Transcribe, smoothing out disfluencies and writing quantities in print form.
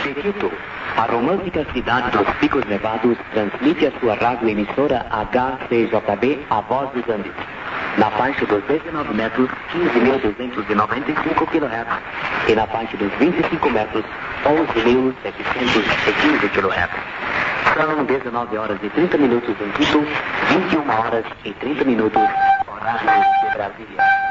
De Quito, a romântica cidade dos Picos Nevados transmite a sua rádio emissora HCJB, A Voz dos Andes, na faixa dos 19 metros, 15.295 kHz, e na faixa dos 25 metros, 11.715 kHz. São 19 horas e 30 minutos em Quito, 21 horas e 30 minutos, horário de Brasília.